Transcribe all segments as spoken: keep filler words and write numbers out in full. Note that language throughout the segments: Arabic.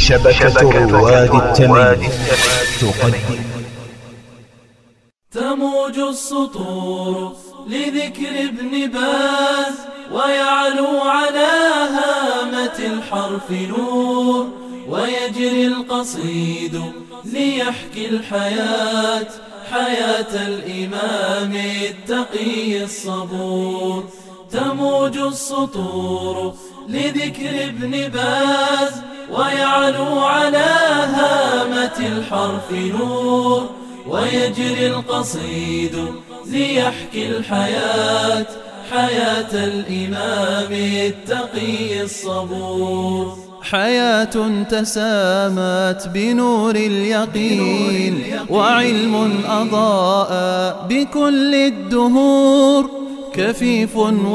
شبكة رواد التمييز تقدم. تموج السطور لذكر ابن باز ويعلو على هامة الحرف نور، ويجري القصيد ليحكي الحياة حياة الإمام التقي الصبور. تموج السطور لذكر ابن باز ويعلو على هامة الحرف نور، ويجري القصيد ليحكي الحياة حياة الإمام التقي الصبور. حياة تسامت بنور اليقين وعلم أضاء بكل الدهور، كفيف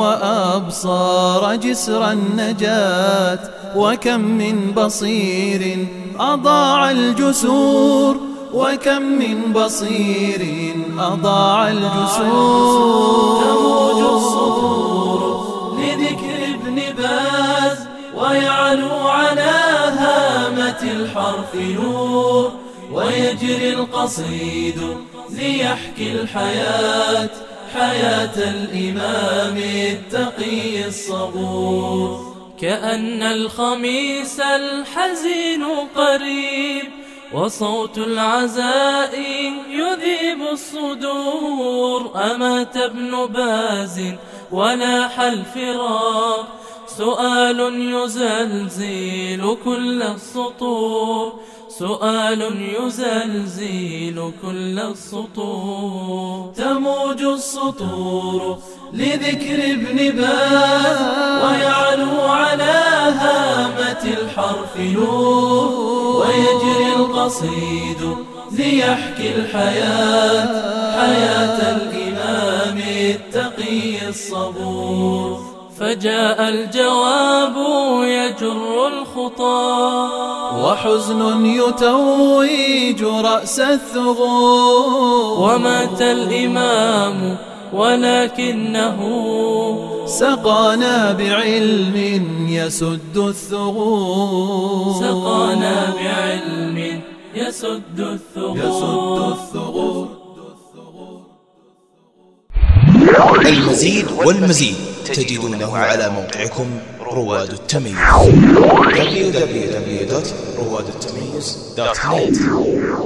وأبصار جسر النجاة، وكم من بصير أضاع الجسور، وكم من بصير أضاع الجسور. تموج السطور لذكر ابن باز ويعلو على هامة الحرف نور، ويجري القصيد ليحكي الحياة حياة الإمام التقي الصبور. كأن الخميس الحزين قريب، وصوت العزاء يذيب الصدور. أمات ابن باز ولاح الفراق، سؤال يزلزل كل السطور، سؤال يزلزل كل السطور. تموج السطور لذكر ابن باز ويعلو على هامة الحرف نور، ويجري القصيد ليحكي الحياة حياة الإمام التقي الصبور. فجاء الجواب يجر الخطى، وحزن يتويج رأس الثغور. ومات الإمام ولكنه سقانا بعلم يسد الثغور، سقانا بعلم يسد الثغور. المزيد والمزيد تجدونه على موقعكم رواد التمييز دبليو دبليو دبليو دوت رواد التمييز دوت نت.